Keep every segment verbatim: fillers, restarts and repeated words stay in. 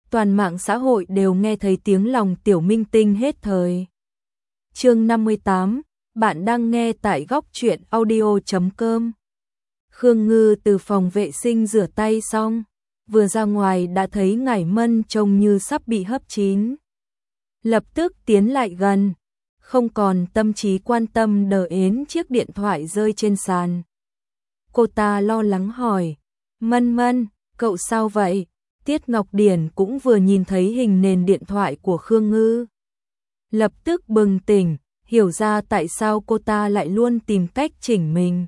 toàn mạng xã hội đều nghe thấy tiếng lòng tiểu minh tinh hết thời. Chương năm mươi tám, bạn đang nghe tại góc truyện audio chấm com. Khương Ngư từ phòng vệ sinh rửa tay xong, vừa ra ngoài đã thấy Ngải Mân trông như sắp bị hấp chín. Lập tức tiến lại gần, không còn tâm trí quan tâm đờ ến chiếc điện thoại rơi trên sàn. Cô ta lo lắng hỏi, Mân Mân, cậu sao vậy? Tiết Ngọc Điển cũng vừa nhìn thấy hình nền điện thoại của Khương Ngư. Lập tức bừng tỉnh, hiểu ra tại sao cô ta lại luôn tìm cách chỉnh mình.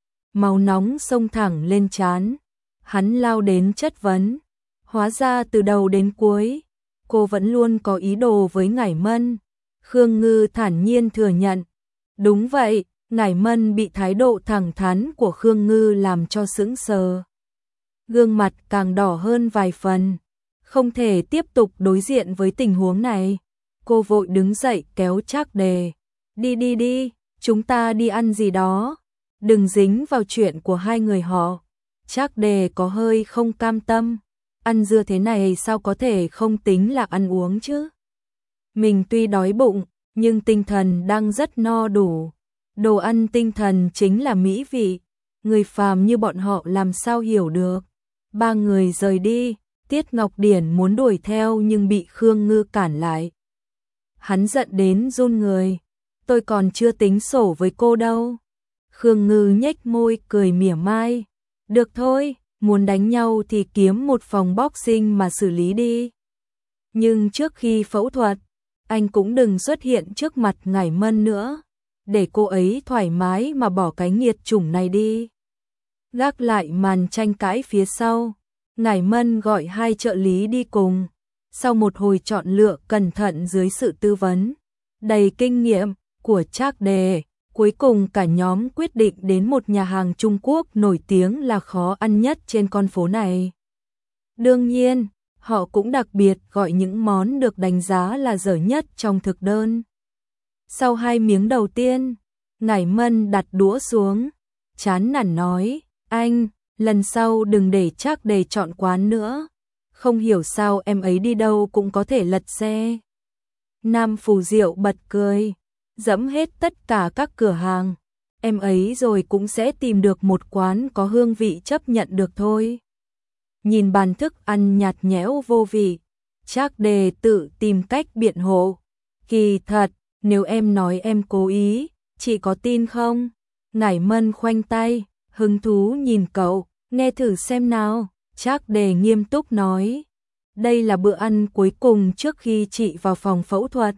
Máu nóng xông thẳng lên trán, hắn lao đến chất vấn. Hóa ra từ đầu đến cuối, cô vẫn luôn có ý đồ với Ngải Mân. Khương Ngư thản nhiên thừa nhận. Đúng vậy, Ngải Mân bị thái độ thẳng thắn của Khương Ngư làm cho sững sờ. Gương mặt càng đỏ hơn vài phần. Không thể tiếp tục đối diện với tình huống này. Cô vội đứng dậy kéo Trác Đề. Đi đi đi, chúng ta đi ăn gì đó. Đừng dính vào chuyện của hai người họ. Trác Đề có hơi không cam tâm. Ăn dưa thế này sao có thể không tính là ăn uống chứ? Mình tuy đói bụng, nhưng tinh thần đang rất no đủ. Đồ ăn tinh thần chính là mỹ vị. Người phàm như bọn họ làm sao hiểu được. Ba người rời đi, Tiết Ngọc Điển muốn đuổi theo nhưng bị Khương Ngư cản lại. Hắn giận đến run người. Tôi còn chưa tính sổ với cô đâu. Khương Ngư nhếch môi cười mỉa mai. Được thôi, muốn đánh nhau thì kiếm một phòng boxing mà xử lý đi. Nhưng trước khi phẫu thuật, anh cũng đừng xuất hiện trước mặt Ngải Mân nữa. Để cô ấy thoải mái mà bỏ cái nghiệt chủng này đi. Gác lại màn tranh cãi phía sau, Ngải Mân gọi hai trợ lý đi cùng. Sau một hồi chọn lựa cẩn thận dưới sự tư vấn đầy kinh nghiệm của Trác Đề, cuối cùng cả nhóm quyết định đến một nhà hàng Trung Quốc nổi tiếng là khó ăn nhất trên con phố này. Đương nhiên, họ cũng đặc biệt gọi những món được đánh giá là dở nhất trong thực đơn. Sau hai miếng đầu tiên, Ngải Mân đặt đũa xuống, chán nản nói, anh, lần sau đừng để Trác Đề chọn quán nữa. Không hiểu sao em ấy đi đâu cũng có thể lật xe. Nam Phù Diệu bật cười, dẫm hết tất cả các cửa hàng. Em ấy rồi cũng sẽ tìm được một quán có hương vị chấp nhận được thôi. Nhìn bàn thức ăn nhạt nhẽo vô vị, Trác Đề tự tìm cách biện hộ. Kỳ thật, nếu em nói em cố ý, chị có tin không? Ngải Mân khoanh tay, hứng thú nhìn cậu, nghe thử xem nào. Trác Đề nghiêm túc nói, đây là bữa ăn cuối cùng trước khi chị vào phòng phẫu thuật.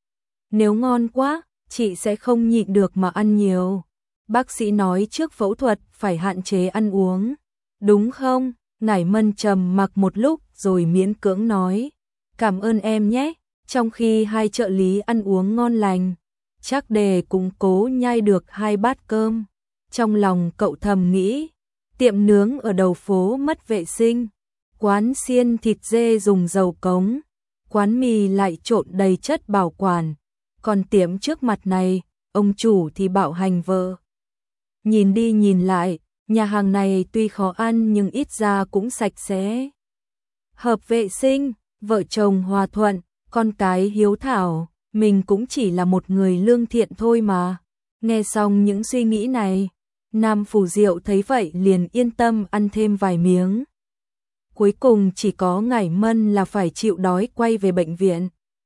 Nếu ngon quá, chị sẽ không nhịn được mà ăn nhiều. Bác sĩ nói trước phẫu thuật phải hạn chế ăn uống. Đúng không? Ngải Mân trầm mặc một lúc rồi miễn cưỡng nói, cảm ơn em nhé. Trong khi hai trợ lý ăn uống ngon lành, Trác Đề cũng cố nhai được hai bát cơm. Trong lòng cậu thầm nghĩ, tiệm nướng ở đầu phố mất vệ sinh, quán xiên thịt dê dùng dầu cống, quán mì lại trộn đầy chất bảo quản, còn tiệm trước mặt này, ông chủ thì bạo hành vợ. Nhìn đi nhìn lại, nhà hàng này tuy khó ăn nhưng ít ra cũng sạch sẽ. Hợp vệ sinh, vợ chồng hòa thuận, con cái hiếu thảo, mình cũng chỉ là một người lương thiện thôi mà. Nghe xong những suy nghĩ này, Nam Phù Diệu thấy vậy liền yên tâm ăn thêm vài miếng. Cuối cùng chỉ có Ngải Mân là phải chịu đói quay về bệnh viện.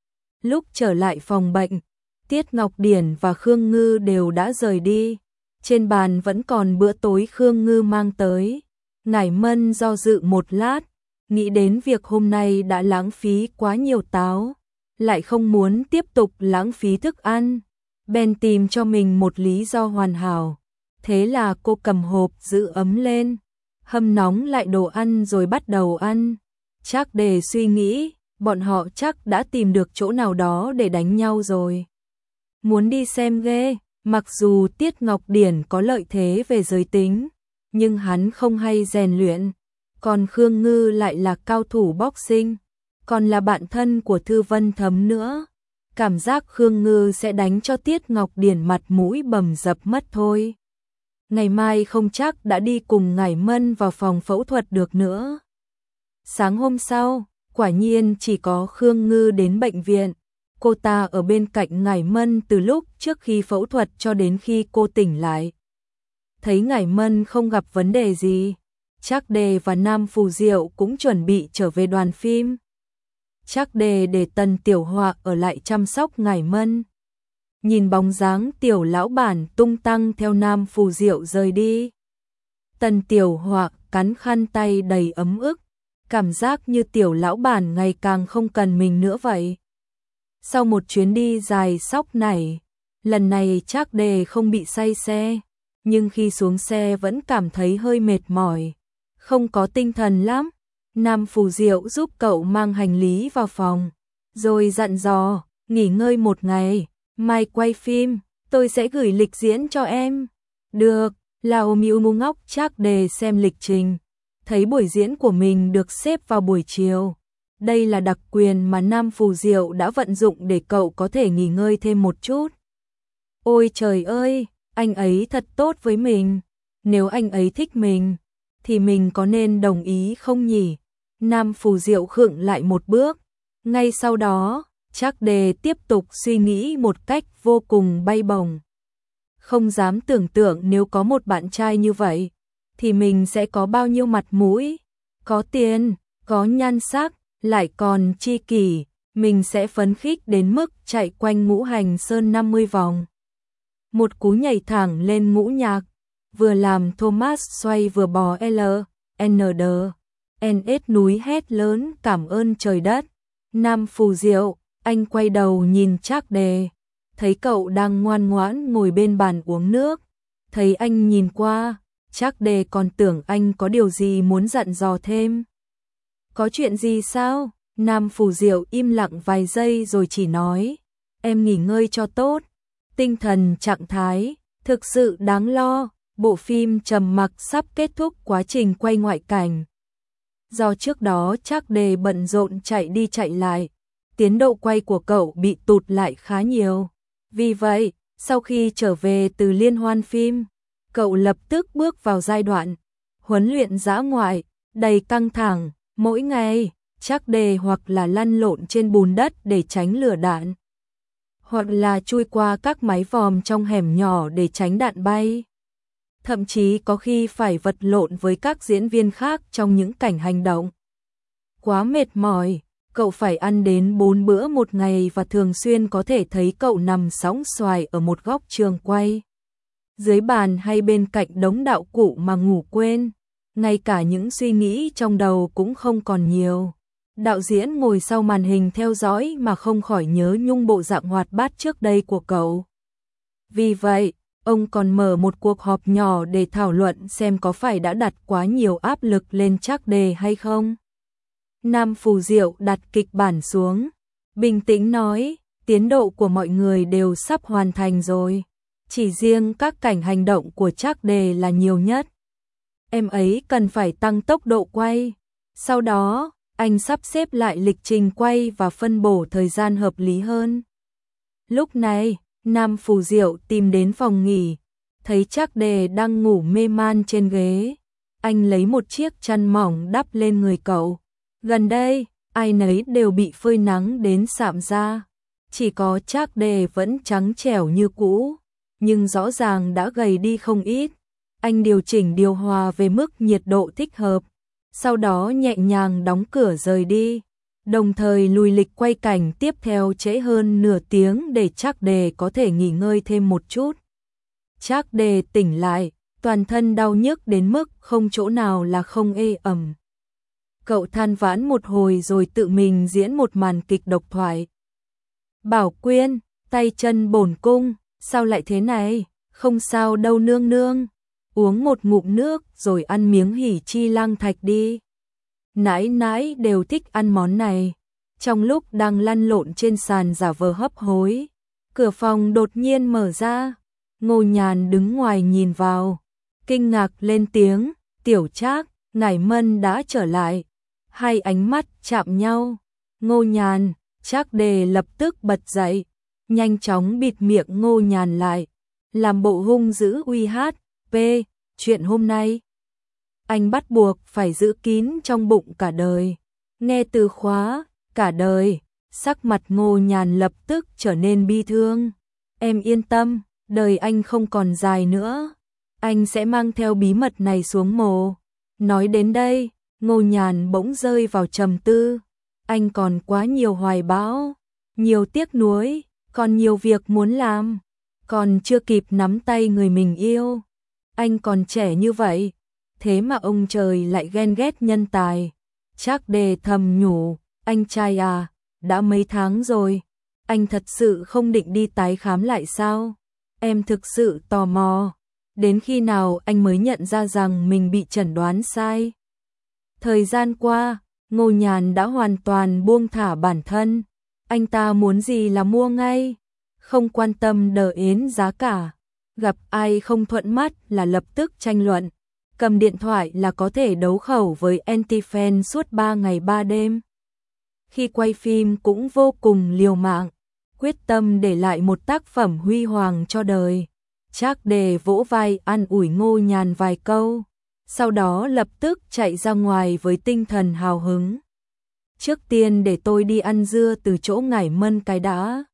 Lúc trở lại phòng bệnh, Tiết Ngọc Điển và Khương Ngư đều đã rời đi. Trên bàn vẫn còn bữa tối Khương Ngư mang tới. Ngải Mân do dự một lát, nghĩ đến việc hôm nay đã lãng phí quá nhiều táo, lại không muốn tiếp tục lãng phí thức ăn, bèn tìm cho mình một lý do hoàn hảo. Thế là cô cầm hộp giữ ấm lên, hâm nóng lại đồ ăn rồi bắt đầu ăn. Trác Đề suy nghĩ, bọn họ chắc đã tìm được chỗ nào đó để đánh nhau rồi. Muốn đi xem ghê, mặc dù Tiết Ngọc Điển có lợi thế về giới tính, nhưng hắn không hay rèn luyện. Còn Khương Ngư lại là cao thủ boxing, còn là bạn thân của Thư Vân Thấm nữa. Cảm giác Khương Ngư sẽ đánh cho Tiết Ngọc Điển mặt mũi bầm dập mất thôi. Ngày mai không chắc đã đi cùng Ngải Mân vào phòng phẫu thuật được nữa. Sáng hôm sau, Quả nhiên chỉ có Khương Ngư đến bệnh viện. Cô ta ở bên cạnh Ngải Mân từ lúc trước khi phẫu thuật cho đến khi cô tỉnh lại. Thấy Ngải Mân không gặp vấn đề gì, Trác Đề và Nam Phù Diệu cũng chuẩn bị trở về đoàn phim. Trác Đề để Tần Tiểu Họa ở lại chăm sóc Ngải Mân. Nhìn bóng dáng tiểu lão bản tung tăng theo Nam Phù Diệu rời đi, Tần Tiểu Họa cắn khăn tay đầy ấm ức, cảm giác như tiểu lão bản ngày càng không cần mình nữa vậy. Sau một chuyến đi dài sóc nảy, lần này Trác Đề không bị say xe, nhưng khi xuống xe vẫn cảm thấy hơi mệt mỏi, không có tinh thần lắm. Nam Phù Diệu giúp cậu mang hành lý vào phòng, rồi dặn dò, nghỉ ngơi một ngày, mai quay phim, tôi sẽ gửi lịch diễn cho em. Được, Lão Miu Mu ngốc Trác Đề xem lịch trình, thấy buổi diễn của mình được xếp vào buổi chiều. Đây là đặc quyền mà Nam Phù Diệu đã vận dụng để cậu có thể nghỉ ngơi thêm một chút. Ôi trời ơi, anh ấy thật tốt với mình. Nếu anh ấy thích mình, thì mình có nên đồng ý không nhỉ? Nam Phù Diệu khựng lại một bước. Ngay sau đó, Trác Đề tiếp tục suy nghĩ một cách vô cùng bay bổng. Không dám tưởng tượng nếu có một bạn trai như vậy, thì mình sẽ có bao nhiêu mặt mũi, có tiền, có nhan sắc, lại còn tri kỷ, mình sẽ phấn khích đến mức chạy quanh Ngũ Hành Sơn năm mươi vòng. Một cú nhảy thẳng lên ngũ nhạc, vừa làm Thomas xoay vừa bò L, N D, N S núi hét lớn cảm ơn trời đất. Nam Phù Diệu, anh quay đầu nhìn Trác Đề, thấy cậu đang ngoan ngoãn ngồi bên bàn uống nước. Thấy anh nhìn qua, Trác Đề còn tưởng anh có điều gì muốn dặn dò thêm. Có chuyện gì sao? Nam Phù Diệu im lặng vài giây rồi chỉ nói, em nghỉ ngơi cho tốt, tinh thần trạng thái thực sự đáng lo. Bộ phim Trầm Mặc sắp kết thúc quá trình quay ngoại cảnh. Do trước đó Trác Đề bận rộn chạy đi chạy lại, tiến độ quay của cậu bị tụt lại khá nhiều. Vì vậy, sau khi trở về từ liên hoan phim, cậu lập tức bước vào giai đoạn huấn luyện dã ngoại, đầy căng thẳng. Mỗi ngày, Trác Đề hoặc là lăn lộn trên bùn đất để tránh lửa đạn, hoặc là chui qua các mái vòm trong hẻm nhỏ để tránh đạn bay. Thậm chí có khi phải vật lộn với các diễn viên khác trong những cảnh hành động. Quá mệt mỏi, cậu phải ăn đến bốn bữa một ngày và thường xuyên có thể thấy cậu nằm sõng xoài ở một góc trường quay, dưới bàn hay bên cạnh đống đạo cụ mà ngủ quên. Ngay cả những suy nghĩ trong đầu cũng không còn nhiều. Đạo diễn ngồi sau màn hình theo dõi mà không khỏi nhớ nhung bộ dạng hoạt bát trước đây của cậu. Vì vậy, ông còn mở một cuộc họp nhỏ để thảo luận xem có phải đã đặt quá nhiều áp lực lên Trác Đề hay không. Nam Phù Diệu đặt kịch bản xuống, bình tĩnh nói, tiến độ của mọi người đều sắp hoàn thành rồi. Chỉ riêng các cảnh hành động của Trác Đề là nhiều nhất. Em ấy cần phải tăng tốc độ quay. Sau đó, anh sắp xếp lại lịch trình quay và phân bổ thời gian hợp lý hơn. Lúc này, Nam Phù Diệu tìm đến phòng nghỉ, thấy Trác Đề đang ngủ mê man trên ghế. Anh lấy một chiếc chăn mỏng đắp lên người cậu. Gần đây, ai nấy đều bị phơi nắng đến sạm da. Chỉ có Trác Đề vẫn trắng trẻo như cũ, nhưng rõ ràng đã gầy đi không ít. Anh điều chỉnh điều hòa về mức nhiệt độ thích hợp, sau đó nhẹ nhàng đóng cửa rời đi, đồng thời lùi lịch quay cảnh tiếp theo trễ hơn nửa tiếng để Trác Đề có thể nghỉ ngơi thêm một chút. Trác Đề tỉnh lại, toàn thân đau nhức đến mức không chỗ nào là không ê ẩm. Cậu than vãn một hồi rồi tự mình diễn một màn kịch độc thoại. Bảo Quyên, tay chân bổn cung, sao lại thế này? Không sao đâu nương nương. Uống một ngụm nước rồi ăn miếng hỉ chi lang thạch đi. Nãi nãi đều thích ăn món này. Trong lúc đang lăn lộn trên sàn giả vờ hấp hối, cửa phòng đột nhiên mở ra. Ngô Nhàn đứng ngoài nhìn vào, kinh ngạc lên tiếng, tiểu Trác, Ngải Mân đã trở lại. Hai ánh mắt chạm nhau. Ngô Nhàn, Trác Đề lập tức bật dậy, nhanh chóng bịt miệng Ngô Nhàn lại, làm bộ hung dữ uy hát. P, chuyện hôm nay anh bắt buộc phải giữ kín trong bụng cả đời. Nghe từ khóa, cả đời, sắc mặt Ngô Nhàn lập tức trở nên bi thương. Em yên tâm, đời anh không còn dài nữa. Anh sẽ mang theo bí mật này xuống mồ. Nói đến đây, Ngô Nhàn bỗng rơi vào trầm tư. Anh còn quá nhiều hoài bão, nhiều tiếc nuối, còn nhiều việc muốn làm. Còn chưa kịp nắm tay người mình yêu. Anh còn trẻ như vậy, thế mà ông trời lại ghen ghét nhân tài. Trác Đề thầm nhủ, anh trai à, đã mấy tháng rồi, anh thật sự không định đi tái khám lại sao? Em thực sự tò mò, đến khi nào anh mới nhận ra rằng mình bị chẩn đoán sai? Thời gian qua, Ngô Nhàn đã hoàn toàn buông thả bản thân, anh ta muốn gì là mua ngay, không quan tâm đờ yến giá cả, gặp ai không thuận mắt là lập tức tranh luận, cầm điện thoại là có thể đấu khẩu với anti-fan suốt ba ngày ba đêm. Khi quay phim cũng vô cùng liều mạng, quyết tâm để lại một tác phẩm huy hoàng cho đời. Trác Đề vỗ vai an ủi Ngô Nhàn vài câu, sau đó lập tức chạy ra ngoài với tinh thần hào hứng. Trước tiên để tôi đi ăn dưa từ chỗ Ngải Mân cái đã.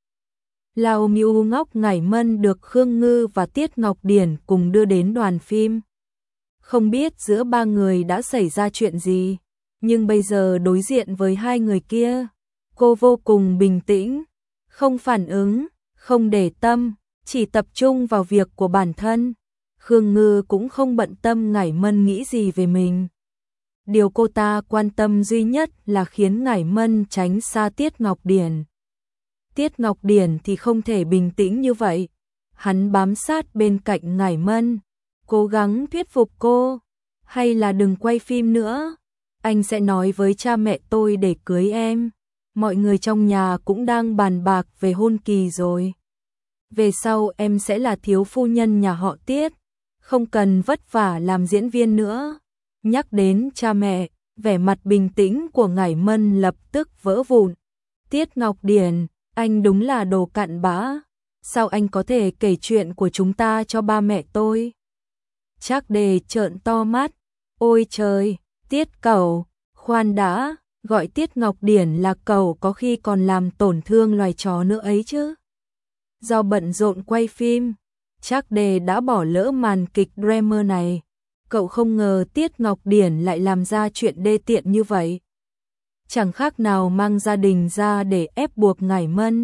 Lao Miu Ngóc Ngải Mân được Khương Ngư và Tiết Ngọc Điển cùng đưa đến đoàn phim. Không biết giữa ba người đã xảy ra chuyện gì, nhưng bây giờ đối diện với hai người kia, cô vô cùng bình tĩnh, không phản ứng, không để tâm, chỉ tập trung vào việc của bản thân. Khương Ngư cũng không bận tâm Ngải Mân nghĩ gì về mình. Điều cô ta quan tâm duy nhất là khiến Ngải Mân tránh xa Tiết Ngọc Điển. Tiết Ngọc Điển thì không thể bình tĩnh như vậy. Hắn bám sát bên cạnh Ngải Mân, cố gắng thuyết phục cô, hay là đừng quay phim nữa. Anh sẽ nói với cha mẹ tôi để cưới em. Mọi người trong nhà cũng đang bàn bạc về hôn kỳ rồi. Về sau em sẽ là thiếu phu nhân nhà họ Tiết, không cần vất vả làm diễn viên nữa. Nhắc đến cha mẹ, vẻ mặt bình tĩnh của Ngải Mân lập tức vỡ vụn. Tiết Ngọc Điển, anh đúng là đồ cặn bã. Sao anh có thể kể chuyện của chúng ta cho ba mẹ tôi? Trác Đề trợn to mắt. Ôi trời, Tiết cẩu, khoan đã, gọi Tiết Ngọc Điển là cẩu có khi còn làm tổn thương loài chó nữa ấy chứ. Do bận rộn quay phim, Trác Đề đã bỏ lỡ màn kịch drama này. Cậu không ngờ Tiết Ngọc Điển lại làm ra chuyện đê tiện như vậy. Chẳng khác nào mang gia đình ra để ép buộc Ngải Mân.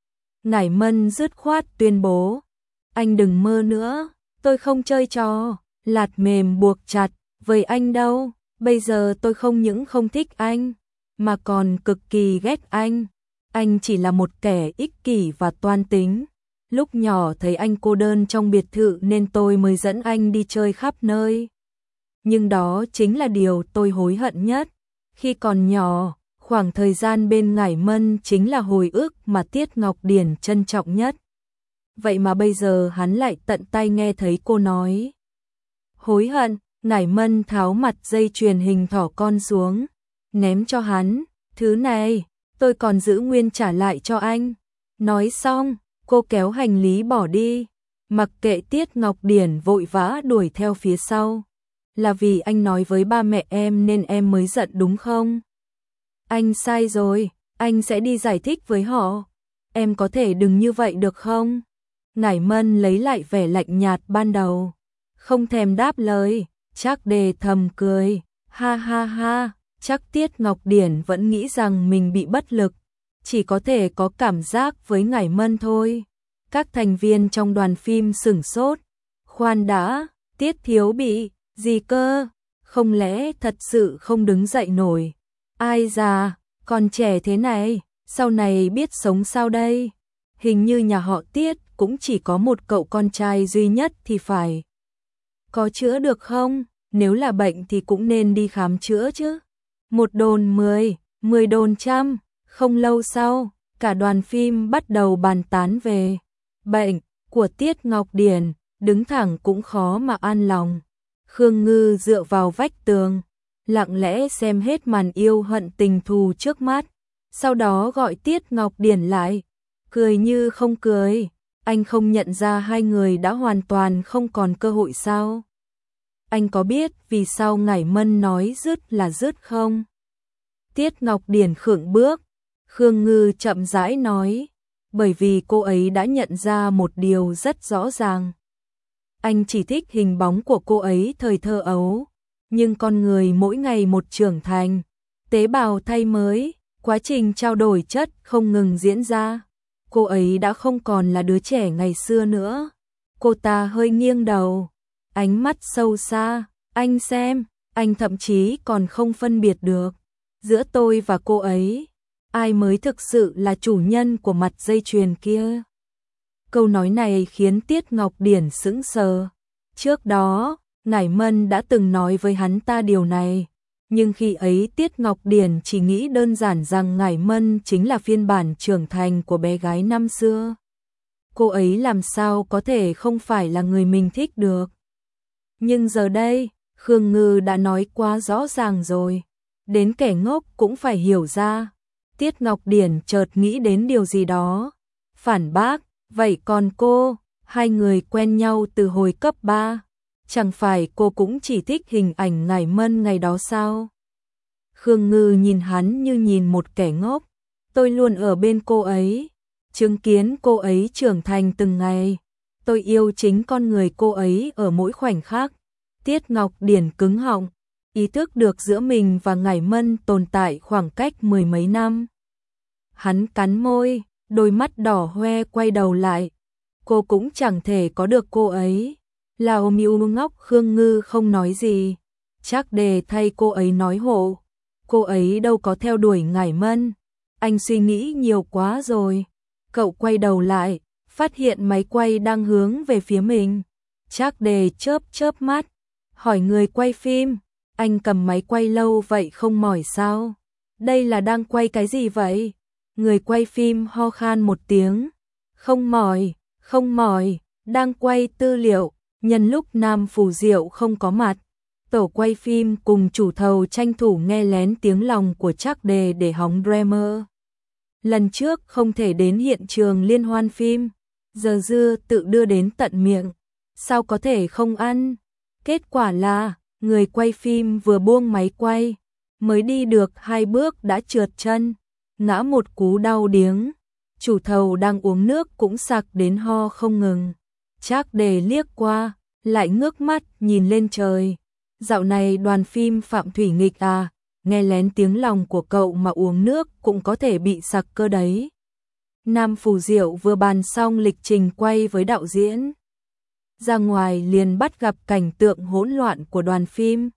Ngải Mân dứt khoát tuyên bố, anh đừng mơ nữa, tôi không chơi trò lạt mềm buộc chặt với anh đâu. Bây giờ tôi không những không thích anh, mà còn cực kỳ ghét anh. Anh chỉ là một kẻ ích kỷ và toan tính. Lúc nhỏ thấy anh cô đơn trong biệt thự nên tôi mới dẫn anh đi chơi khắp nơi. Nhưng đó chính là điều tôi hối hận nhất. Khi còn nhỏ, khoảng thời gian bên Ngải Mân chính là hồi ức mà Tiết Ngọc Điển trân trọng nhất. Vậy mà bây giờ hắn lại tận tay nghe thấy cô nói hối hận. Ngải Mân tháo mặt dây chuyền hình thỏ con xuống, ném cho hắn. Thứ này, tôi còn giữ nguyên trả lại cho anh. Nói xong, cô kéo hành lý bỏ đi, mặc kệ Tiết Ngọc Điển vội vã đuổi theo phía sau. Là vì anh nói với ba mẹ em nên em mới giận đúng không? Anh sai rồi, anh sẽ đi giải thích với họ. Em có thể đừng như vậy được không? Ngải Mân lấy lại vẻ lạnh nhạt ban đầu, không thèm đáp lời. Trác Đề thầm cười, ha ha ha, chắc Tiết Ngọc Điển vẫn nghĩ rằng mình bị bất lực, chỉ có thể có cảm giác với Ngải Mân thôi. Các thành viên trong đoàn phim sửng sốt, khoan đã, Tiết thiếu bị gì cơ? Không lẽ thật sự không đứng dậy nổi? Ai già, còn trẻ thế này, sau này biết sống sao đây? Hình như nhà họ Tiết cũng chỉ có một cậu con trai duy nhất thì phải. Có chữa được không? Nếu là bệnh thì cũng nên đi khám chữa chứ. Một đồn mười, mười đồn trăm. Không lâu sau, cả đoàn phim bắt đầu bàn tán về bệnh của Tiết Ngọc Điển, đứng thẳng cũng khó mà an lòng. Khương Ngư dựa vào vách tường, lặng lẽ xem hết màn yêu hận tình thù trước mắt, sau đó gọi Tiết Ngọc Điển lại, cười như không cười. Anh không nhận ra hai người đã hoàn toàn không còn cơ hội sao? Anh có biết vì sao Ngải Mân nói dứt là dứt không? Tiết Ngọc Điển khựng bước, Khương Ngư chậm rãi nói, bởi vì cô ấy đã nhận ra một điều rất rõ ràng. Anh chỉ thích hình bóng của cô ấy thời thơ ấu, nhưng con người mỗi ngày một trưởng thành, tế bào thay mới, quá trình trao đổi chất không ngừng diễn ra. Cô ấy đã không còn là đứa trẻ ngày xưa nữa. Cô ta hơi nghiêng đầu, ánh mắt sâu xa, anh xem, anh thậm chí còn không phân biệt được giữa tôi và cô ấy, ai mới thực sự là chủ nhân của mặt dây chuyền kia. Câu nói này khiến Tiết Ngọc Điển sững sờ. Trước đó, Ngải Mân đã từng nói với hắn ta điều này, nhưng khi ấy Tiết Ngọc Điển chỉ nghĩ đơn giản rằng Ngải Mân chính là phiên bản trưởng thành của bé gái năm xưa. Cô ấy làm sao có thể không phải là người mình thích được. Nhưng giờ đây, Khương Ngư đã nói quá rõ ràng rồi, đến kẻ ngốc cũng phải hiểu ra. Tiết Ngọc Điển chợt nghĩ đến điều gì đó, phản bác, vậy còn cô, hai người quen nhau từ hồi cấp ba, chẳng phải cô cũng chỉ thích hình ảnh Ngải Mân ngày đó sao? Khương Ngư nhìn hắn như nhìn một kẻ ngốc, tôi luôn ở bên cô ấy, chứng kiến cô ấy trưởng thành từng ngày, tôi yêu chính con người cô ấy ở mỗi khoảnh khắc. Tiết Ngọc Điển cứng họng, ý thức được giữa mình và Ngải Mân tồn tại khoảng cách mười mấy năm. Hắn cắn môi, đôi mắt đỏ hoe quay đầu lại. Cô cũng chẳng thể có được cô ấy. Lào Miu ngốc. Khương Ngư không nói gì, chắc để thay cô ấy nói hộ. Cô ấy đâu có theo đuổi Ngải Mân. Anh suy nghĩ nhiều quá rồi. Cậu quay đầu lại, phát hiện máy quay đang hướng về phía mình. Chắc để chớp chớp mắt, hỏi người quay phim, anh cầm máy quay lâu vậy không mỏi sao? Đây là đang quay cái gì vậy? Người quay phim ho khan một tiếng, không mỏi, không mỏi, đang quay tư liệu. Nhân lúc Nam Phù Diệu không có mặt, tổ quay phim cùng chủ thầu tranh thủ nghe lén tiếng lòng của Trác Đề để hóng drama. Lần trước không thể đến hiện trường liên hoan phim, giờ dưa tự đưa đến tận miệng, sao có thể không ăn? Kết quả là, người quay phim vừa buông máy quay, mới đi được hai bước đã trượt chân, ngã một cú đau điếng. Chủ thầu đang uống nước cũng sặc đến ho không ngừng. Trác Đề liếc qua, lại ngước mắt nhìn lên trời. Dạo này đoàn phim Phạm Thủy Nghịch à, nghe lén tiếng lòng của cậu mà uống nước cũng có thể bị sặc cơ đấy. Nam Phù Diệu vừa bàn xong lịch trình quay với đạo diễn, ra ngoài liền bắt gặp cảnh tượng hỗn loạn của đoàn phim.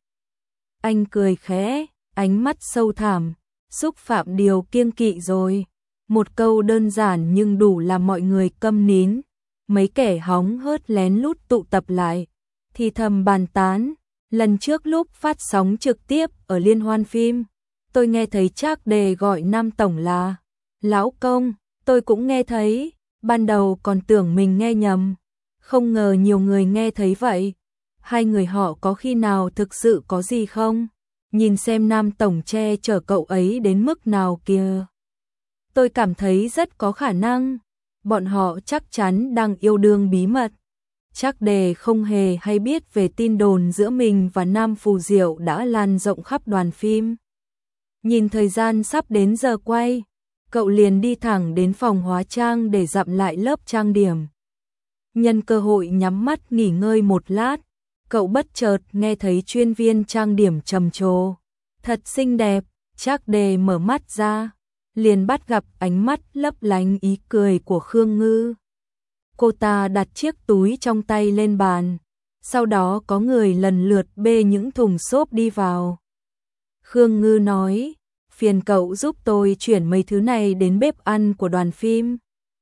Anh cười khẽ, ánh mắt sâu thẳm, xúc phạm điều kiêng kỵ rồi. Một câu đơn giản nhưng đủ làm mọi người câm nín. Mấy kẻ hóng hớt lén lút tụ tập lại, thì thầm bàn tán. Lần trước lúc phát sóng trực tiếp ở liên hoan phim, tôi nghe thấy Trác Đề gọi Nam Tổng là Lão Công, tôi cũng nghe thấy, ban đầu còn tưởng mình nghe nhầm, không ngờ nhiều người nghe thấy vậy. Hai người họ có khi nào thực sự có gì không? Nhìn xem Nam Tổng che chở cậu ấy đến mức nào kìa. Tôi cảm thấy rất có khả năng, bọn họ chắc chắn đang yêu đương bí mật. Trác Đề không hề hay biết về tin đồn giữa mình và Nam Phù Diệu đã lan rộng khắp đoàn phim. Nhìn thời gian sắp đến giờ quay, cậu liền đi thẳng đến phòng hóa trang để dặm lại lớp trang điểm. Nhân cơ hội nhắm mắt nghỉ ngơi một lát, cậu bất chợt nghe thấy chuyên viên trang điểm trầm trồ. Thật xinh đẹp. Trác Đề mở mắt ra, liền bắt gặp ánh mắt lấp lánh ý cười của Khương Ngư. Cô ta đặt chiếc túi trong tay lên bàn, sau đó có người lần lượt bê những thùng xốp đi vào. Khương Ngư nói, phiền cậu giúp tôi chuyển mấy thứ này đến bếp ăn của đoàn phim.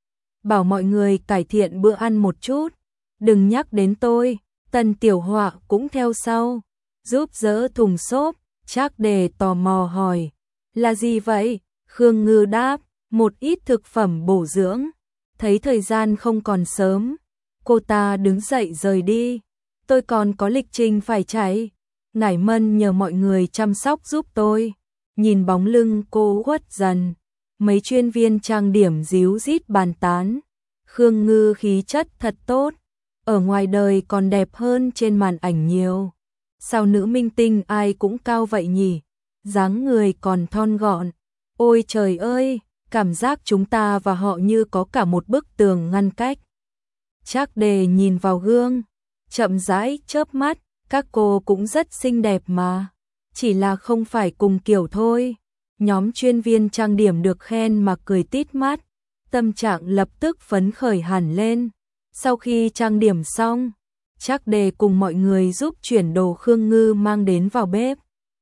Bảo mọi người cải thiện bữa ăn một chút, đừng nhắc đến tôi. Tần Tiểu Họa cũng theo sau, giúp dỡ thùng xốp. Trác Đề tò mò hỏi, là gì vậy? Khương Ngư đáp, một ít thực phẩm bổ dưỡng. Thấy thời gian không còn sớm, cô ta đứng dậy rời đi. Tôi còn có lịch trình phải chạy. Ngải Mân nhờ mọi người chăm sóc giúp tôi. Nhìn bóng lưng cô khuất dần, mấy chuyên viên trang điểm díu dít bàn tán. Khương Ngư khí chất thật tốt, ở ngoài đời còn đẹp hơn trên màn ảnh nhiều. Sao nữ minh tinh ai cũng cao vậy nhỉ? dáng người còn thon gọn. Ôi trời ơi, cảm giác chúng ta và họ như có cả một bức tường ngăn cách. Trác Đề nhìn vào gương, chậm rãi chớp mắt, các cô cũng rất xinh đẹp mà, chỉ là không phải cùng kiểu thôi. Nhóm chuyên viên trang điểm được khen mà cười tít mắt, tâm trạng lập tức phấn khởi hẳn lên. Sau khi trang điểm xong, Trác Đề cùng mọi người giúp chuyển đồ Khương Ngư mang đến vào bếp.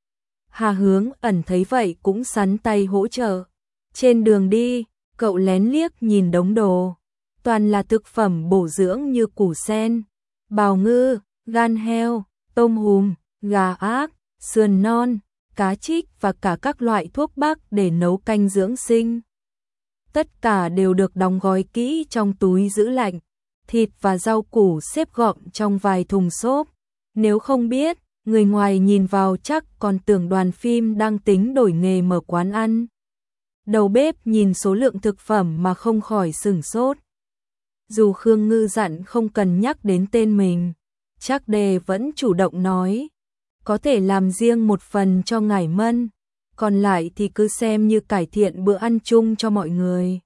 Hà Hướng Ẩn thấy vậy cũng sắn tay hỗ trợ. Trên đường đi, cậu lén liếc nhìn đống đồ, toàn là thực phẩm bổ dưỡng như củ sen, bào ngư, gan heo, tôm hùm, gà ác, sườn non, cá trích và cả các loại thuốc bắc để nấu canh dưỡng sinh. Tất cả đều được đóng gói kỹ trong túi giữ lạnh, thịt và rau củ xếp gọn trong vài thùng xốp. Nếu không biết, người ngoài nhìn vào chắc còn tưởng đoàn phim đang tính đổi nghề mở quán ăn. Đầu bếp nhìn số lượng thực phẩm mà không khỏi sửng sốt. Dù Khương Ngư dặn không cần nhắc đến tên mình, Trác Đề vẫn chủ động nói, có thể làm riêng một phần cho ngải Mân, còn lại thì cứ xem như cải thiện bữa ăn chung cho mọi người.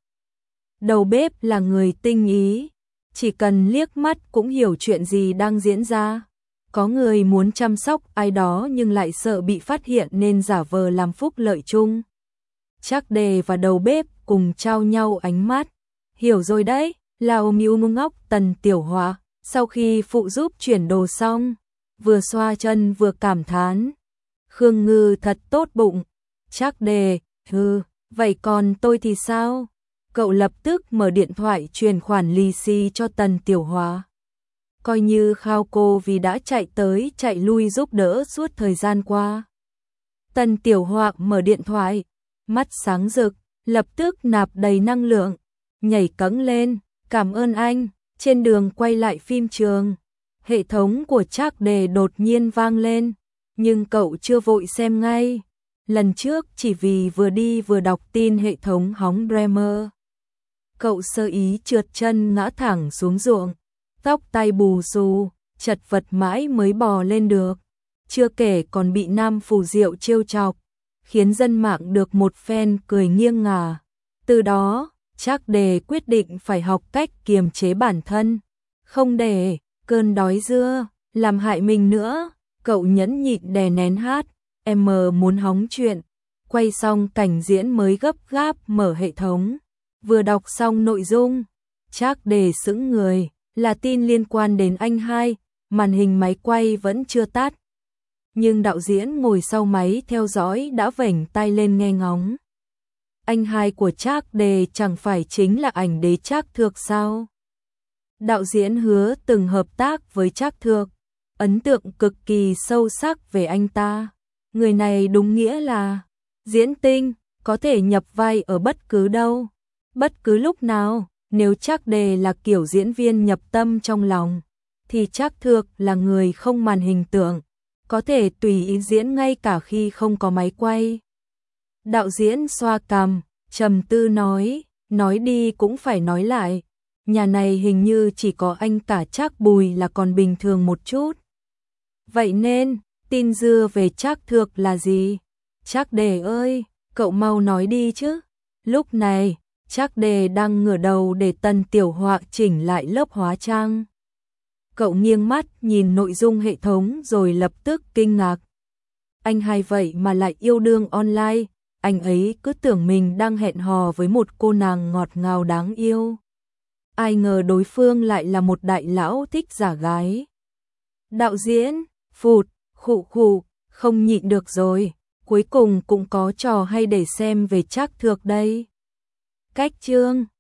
Đầu bếp là người tinh ý, chỉ cần liếc mắt cũng hiểu chuyện gì đang diễn ra. Có người muốn chăm sóc ai đó nhưng lại sợ bị phát hiện nên giả vờ làm phúc lợi chung. Trác Đề và đầu bếp cùng trao nhau ánh mắt. Hiểu rồi đấy, Lao Miu Mu ngốc Tần Tiểu Họa, sau khi phụ giúp chuyển đồ xong, vừa xoa chân vừa cảm thán. Khương Ngư thật tốt bụng. Trác Đề, hừ, vậy còn tôi thì sao? Cậu lập tức mở điện thoại chuyển khoản lì xì cho Tần Tiểu Họa. Coi như khao cô vì đã chạy tới chạy lui giúp đỡ suốt thời gian qua. Tần Tiểu Họa mở điện thoại, mắt sáng rực, lập tức nạp đầy năng lượng, nhảy cẫng lên, cảm ơn anh. Trên đường quay lại phim trường, hệ thống của Trác Đề đột nhiên vang lên, nhưng cậu chưa vội xem ngay. Lần trước chỉ vì vừa đi vừa đọc tin hệ thống hóng Dreamer. Cậu sơ ý trượt chân ngã thẳng xuống ruộng, tóc tai bù xù, chật vật mãi mới bò lên được. Chưa kể còn bị Nam Phù Diệu trêu chọc, khiến dân mạng được một phen cười nghiêng ngả. Từ đó, Trác Đề quyết định phải học cách kiềm chế bản thân, không để cơn đói dưa làm hại mình nữa. Cậu nhẫn nhịn đè nén hát em muốn hóng chuyện, quay xong cảnh diễn mới gấp gáp mở hệ thống. Vừa đọc xong nội dung, Trác Đề sững người, là tin liên quan đến anh hai, màn hình máy quay vẫn chưa tắt. Nhưng đạo diễn ngồi sau máy theo dõi đã vểnh tay lên nghe ngóng. Anh hai của Trác Đề chẳng phải chính là ảnh đế Trác Thược sao? Đạo diễn hứa từng hợp tác với Trác Thược, ấn tượng cực kỳ sâu sắc về anh ta. Người này đúng nghĩa là diễn tinh, có thể nhập vai ở bất cứ đâu, bất cứ lúc nào. Nếu Trác Đề là kiểu diễn viên nhập tâm trong lòng, thì Trác Thược là người không màn hình tưởng, có thể tùy ý diễn ngay cả khi không có máy quay. Đạo diễn xoa cằm, trầm tư nói, nói đi cũng phải nói lại, nhà này hình như chỉ có anh cả Trác Bùi là còn bình thường một chút. Vậy nên, tin dưa về Trác Thược là gì? Trác Đề ơi, cậu mau nói đi chứ. Lúc này, Trác Đề đang ngửa đầu để Tần Tiểu Họa chỉnh lại lớp hóa trang. Cậu nghiêng mắt nhìn nội dung hệ thống rồi lập tức kinh ngạc. Anh hai vậy mà lại yêu đương online, anh ấy cứ tưởng mình đang hẹn hò với một cô nàng ngọt ngào đáng yêu. Ai ngờ đối phương lại là một đại lão thích giả gái. Đạo diễn, phụt, khụ khụ, không nhịn được rồi, cuối cùng cũng có trò hay để xem về Trác Thược đây. Cách chương